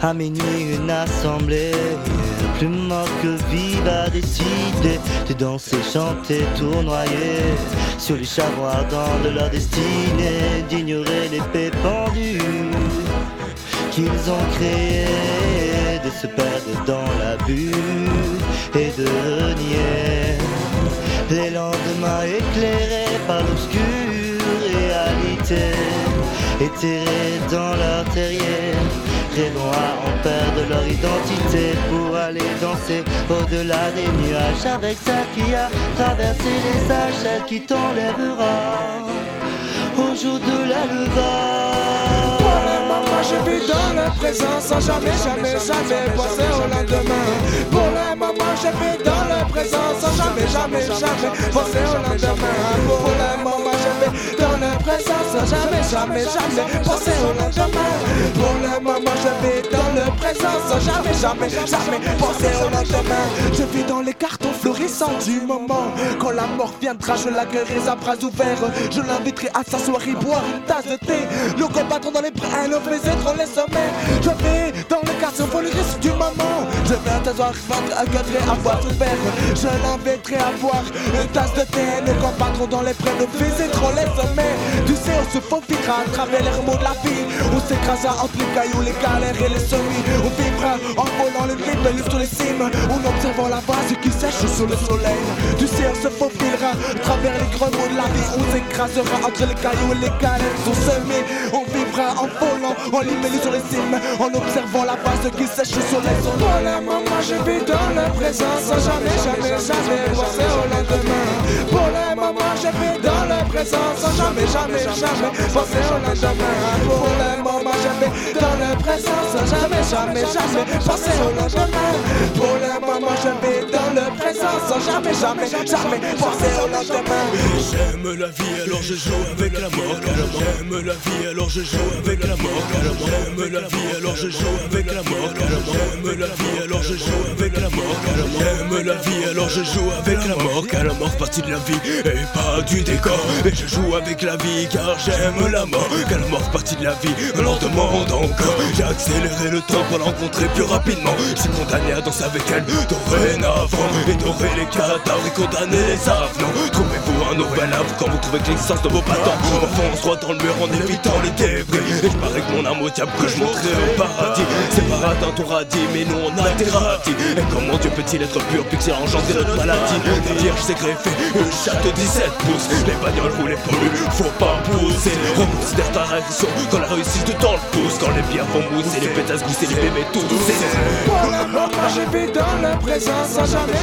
À minuit une assemblée, plus mort que vive a décidé de danser, chanter, tournoyer sur les charbons ardents de leur destinée, d'ignorer l'épée pendue qu'ils ont créée, de se perdre dans la bulle et de nier les lendemains éclairés par l'obscure réalité, éthérés dans leur terrier, rêvant à en perdre leur identité pour aller danser au-delà des nuages avec celle qui a traversé les âges, celle qui t'enlèvera au jour de la levée. Pour le moment je vis dans le présent sans jamais penser au lendemain. Pour le moment je vis dans le présent sans jamais penser au lendemain. Pour le moment je vis dans le présent sans jamais penser au lendemain. Pour le moment je vis dans le présent sans jamais penser au lendemain. Je vis dans les cartons florissants du moment. Quand la mort viendra je l'accueillerai à bras ouverts. Je l'inviterai à s'asseoir et boire une tasse de thé. Le combattant dans les bras, le baiser dans les sommets. Je vais dans le quartier pour le risque du moment. Je vais t'asseoir, accueillerai à boire tout verre. Je l'inviterai à boire une tasse de thé. Le combattant dans les bras, le baiser dans les sommets. Tu sais on se faufilera à travers les remous de la vie. On s'écrasera entre les cailloux, les galères et les semis. On vivra en volant les libelles sur les cimes. En observant la vase qui sèche sous le soleil. Tu sais on se faufilera à travers les remous de la vie. On s'écrasera entre les cailloux et les galères sont semées. On vivra en volant, en libellé sur les cimes. En observant la vase qui sèche au soleil. Pour le moment je vis dans le présent sans jamais penser au lendemain. Pour le moment je vis dans le présent sans jamais penser au lendemain. Pour le moment je vis dans le présent sans jamais penser au lendemain. Pour le moment je vis dans le présent sans jamais penser au lendemain. J'aime la vie alors je joue avec la mort. J'aime la vie alors je joue avec la mort. J'aime la vie alors je joue avec la mort. J'aime la vie alors je joue avec la mort. J'aime la vie alors je joue avec la mort. Car la mort fait partie de la vie et pas du décor. Et je joue avec la vie car j'aime la mort. Car la mort fait partie de la vie, on en demande encore. J'ai accéléré le temps pour l'rencontrer plus rapidement. Je suis condamné à danser avec elle dorénavant. Et dorer les cadavres et condamner les avenants. Trouvez-vous un nouvel havre quand vous trouvez que l'existence ne vaut pas tant. On fonce droit dans le mur en évitant les débris. Et je parie que mon âme au diable que je monterai au paradis. C'est paradis ton radis mais nous on a été radis. Et comment Dieu peut-il être pur puis qu'il a engendré notre maladie. Des vierges s'est greffé une chatte de 17 pouces. Les bagnoles vous les polluent, faut pas pousser. Reconsidère ta réaction quand la réussite de temps le pousse. Quand les bières vont mousser, les pétasses gousser, les bébés tous. Pour le moment je vis dans le présent sans jamais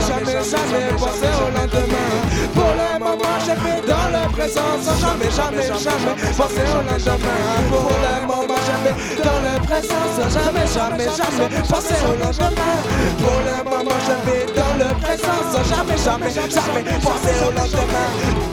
penser au lendemain. Pour le moment je vis dans le présent sans jamais penser au lendemain. Pour le moment je vis dans le présent sans jamais penser au lendemain. Pour le moment je vis dans le présent sans jamais penser au lendemain.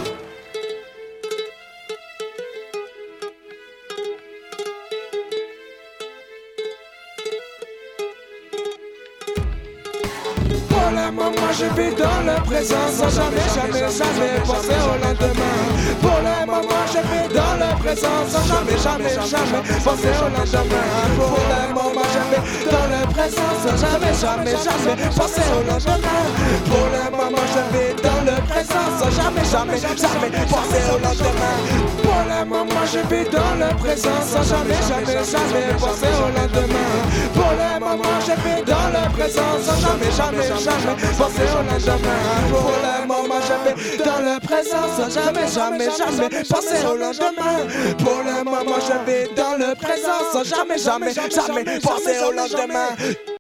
Pour le moment je vis dans le présent sans jamais penser au lendemain. Pour le moment je vis dans le présent sans jamais penser au lendemain. Pour le moment je vis dans le présent sans jamais penser au lendemain. Pour le moment je vis dans le présent sans jamais penser au lendemain. Pour le moment je vis dans le présent sans jamais penser au lendemain. Pour le moment je vis dans le présent sans jamais penser au lendemain. Pour le moment je vis dans le présent sans jamais penser au lendemain. Pour le moment je vis dans le présent sans jamais penser au lendemain.